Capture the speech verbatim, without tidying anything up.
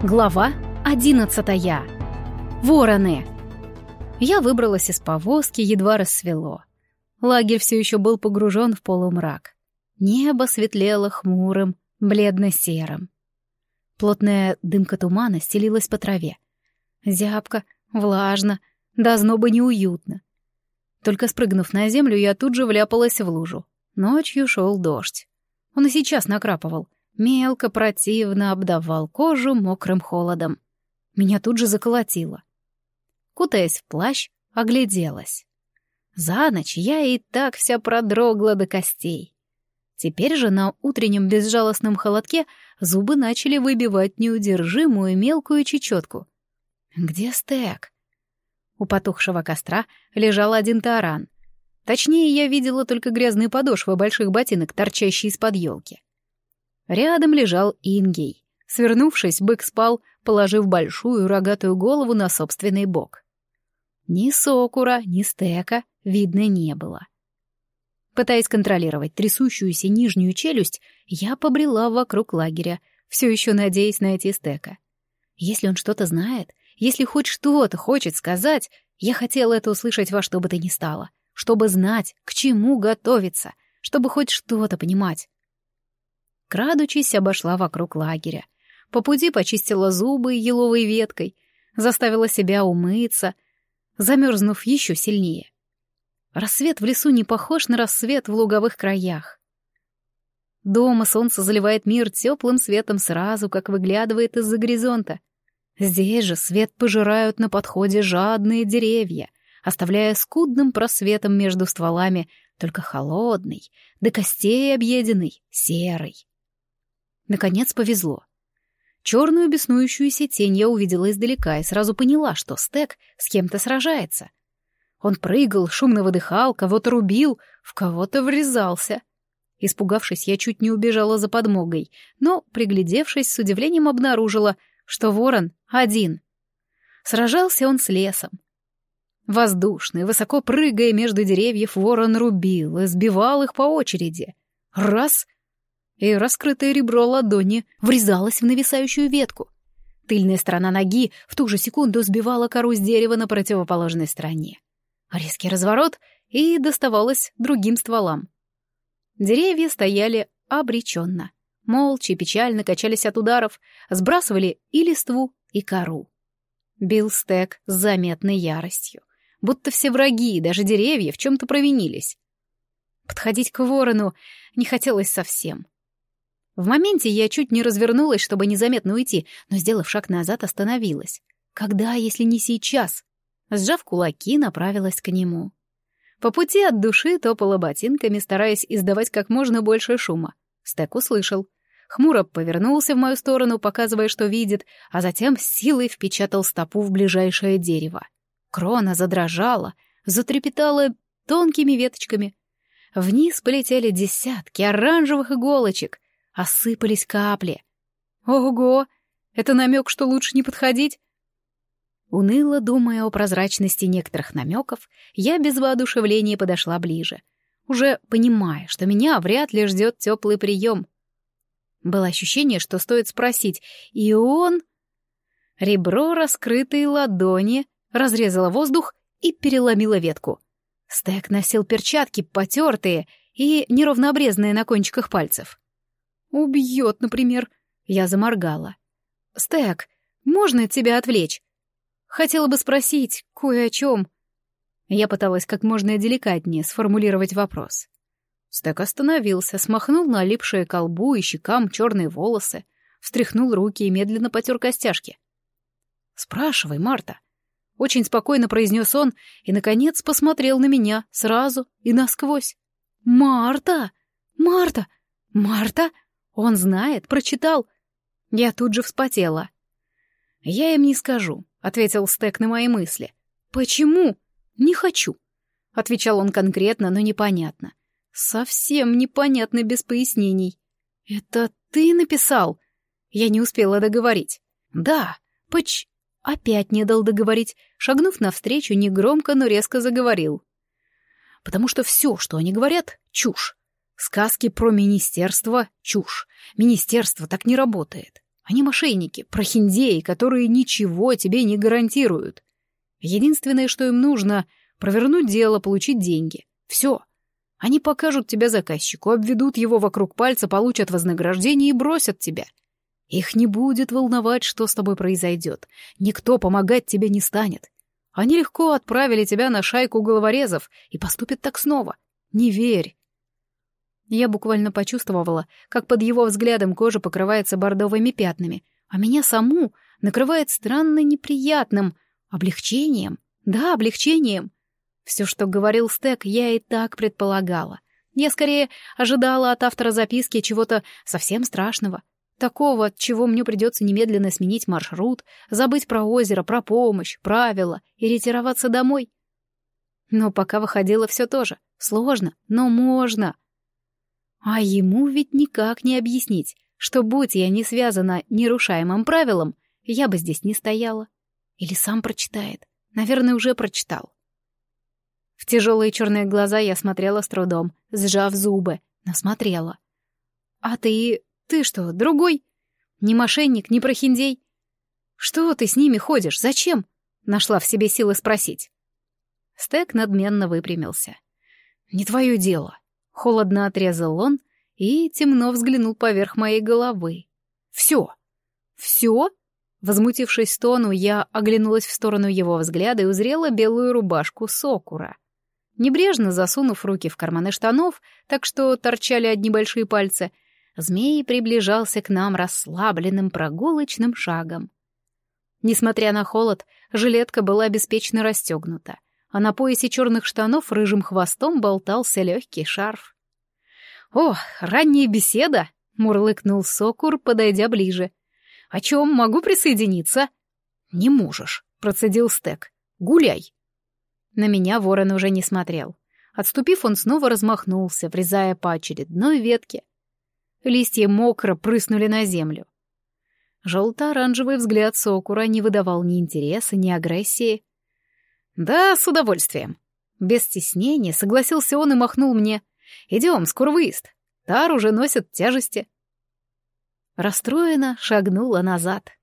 Глава одиннадцатая. Вороны. Я выбралась из повозки, едва рассвело. Лагерь все еще был погружен в полумрак. Небо светлело хмурым, бледно-серым. Плотная дымка тумана стелилась по траве. Зябко, влажно, до озноба неуютно. Только спрыгнув на землю, я тут же вляпалась в лужу. Ночью шел дождь. Он и сейчас накрапывал. Мелко, противно обдавал кожу мокрым холодом. Меня тут же заколотило. Кутаясь в плащ, огляделась. За ночь я и так вся продрогла до костей. Теперь же на утреннем безжалостном холодке зубы начали выбивать неудержимую мелкую чечетку. Где стек? У потухшего костра лежал один таран. Точнее, я видела только грязные подошвы больших ботинок, торчащие из-под елки. Рядом лежал Ингей. Свернувшись, бык спал, положив большую рогатую голову на собственный бок. Ни сокура, ни стека видно не было. Пытаясь контролировать трясущуюся нижнюю челюсть, я побрела вокруг лагеря, все еще надеясь найти стека. Если он что-то знает, если хоть что-то хочет сказать, я хотела это услышать во что бы то ни стало, чтобы знать, к чему готовиться, чтобы хоть что-то понимать. Крадучись, обошла вокруг лагеря. По пути почистила зубы еловой веткой, заставила себя умыться, замерзнув еще сильнее. Рассвет в лесу не похож на рассвет в луговых краях. Дома солнце заливает мир теплым светом сразу, как выглядывает из-за горизонта. Здесь же свет пожирают на подходе жадные деревья, оставляя скудным просветом между стволами только холодный, до костей объеденный, серый. Наконец повезло. Черную беснующуюся тень я увидела издалека и сразу поняла, что стек с кем-то сражается. Он прыгал, шумно выдыхал, кого-то рубил, в кого-то врезался. Испугавшись, я чуть не убежала за подмогой, но, приглядевшись, с удивлением обнаружила, что ворон один. Сражался он с лесом. Воздушный, высоко прыгая между деревьев, ворон рубил и сбивал их по очереди. Раз — и раскрытое ребро ладони врезалось в нависающую ветку. Тыльная сторона ноги в ту же секунду сбивала кору с дерева на противоположной стороне. Резкий разворот, и доставалось другим стволам. Деревья стояли обреченно, молча и печально качались от ударов, сбрасывали и листву, и кору. Бил стек с заметной яростью, будто все враги, даже деревья, в чем-то провинились. Подходить к ворону не хотелось совсем. В моменте я чуть не развернулась, чтобы незаметно уйти, но, сделав шаг назад, остановилась. Когда, если не сейчас? Сжав кулаки, направилась к нему. По пути от души топала ботинками, стараясь издавать как можно больше шума. Стек услышал. Хмуро повернулся в мою сторону, показывая, что видит, а затем с силой впечатал стопу в ближайшее дерево. Крона задрожала, затрепетала тонкими веточками. Вниз полетели десятки оранжевых иголочек, осыпались капли. Ого! Это намек, что лучше не подходить? Уныло думая о прозрачности некоторых намеков, я без воодушевления подошла ближе, уже понимая, что меня вряд ли ждет теплый прием. Было ощущение, что стоит спросить, и он... Ребро раскрытой ладони разрезало воздух и переломило ветку. Стек носил перчатки, потертые и неровно обрезанные на кончиках пальцев. «Убьет, например», — я заморгала. «Стек, можно тебя отвлечь? Хотела бы спросить кое о чем». Я пыталась как можно деликатнее сформулировать вопрос. Стек остановился, смахнул налипшие к лбу и щекам черные волосы, встряхнул руки и медленно потер костяшки. «Спрашивай, Марта», — очень спокойно произнес он и, наконец, посмотрел на меня сразу и насквозь. «Марта! Марта! Марта! Он знает, прочитал!» Я тут же вспотела. «Я им не скажу», — ответил Стек на мои мысли. «Почему? Не хочу», — отвечал он конкретно, но непонятно. Совсем непонятно без пояснений. «Это ты написал?» Я не успела договорить. «Да, поч...» Опять не дал договорить, шагнув навстречу, негромко, но резко заговорил. «Потому что все, что они говорят, чушь. Сказки про министерство — чушь. Министерство так не работает. Они мошенники, прохиндеи, которые ничего тебе не гарантируют. Единственное, что им нужно — провернуть дело, получить деньги. Все. Они покажут тебя заказчику, обведут его вокруг пальца, получат вознаграждение и бросят тебя. Их не будет волновать, что с тобой произойдет. Никто помогать тебе не станет. Они легко отправили тебя на шайку головорезов и поступят так снова. Не верь. Я буквально почувствовала, как под его взглядом кожа покрывается бордовыми пятнами, а меня саму накрывает странно неприятным облегчением. Да, облегчением. Все, что говорил Стэк, я и так предполагала. Я скорее ожидала от автора записки чего-то совсем страшного. Такого, от чего мне придется немедленно сменить маршрут, забыть про озеро, про помощь, правила и ретироваться домой. Но пока выходило все то же. Сложно, но можно. А ему ведь никак не объяснить, что, будь я не связана нерушаемым правилом, я бы здесь не стояла. Или сам прочитает. Наверное, уже прочитал. В тяжелые черные глаза я смотрела с трудом, сжав зубы, но смотрела. «А ты... ты что, другой? Не мошенник, не прохиндей? Что ты с ними ходишь? Зачем?» Нашла в себе силы спросить. Стэк надменно выпрямился. «Не твое дело». Холодно отрезал он и темно взглянул поверх моей головы. «Все! Все?» Возмутившись тону, я оглянулась в сторону его взгляда и узрела белую рубашку Сокура. Небрежно засунув руки в карманы штанов, так что торчали одни большие пальцы, змей приближался к нам расслабленным прогулочным шагом. Несмотря на холод, жилетка была беспечно расстегнута, а на поясе черных штанов рыжим хвостом болтался легкий шарф. «О, ранняя беседа!» — мурлыкнул Сокур, подойдя ближе. «О чем могу присоединиться?» «Не можешь», — процедил Стэк. «Гуляй». На меня ворон уже не смотрел. Отступив, он снова размахнулся, врезая по очередной ветке. Листья мокро прыснули на землю. Желто-оранжевый взгляд Сокура не выдавал ни интереса, ни агрессии. «Да, с удовольствием». Без стеснения согласился он и махнул мне. «Идем, скоро выезд. Тар уже носит тяжести». Расстроенно шагнула назад.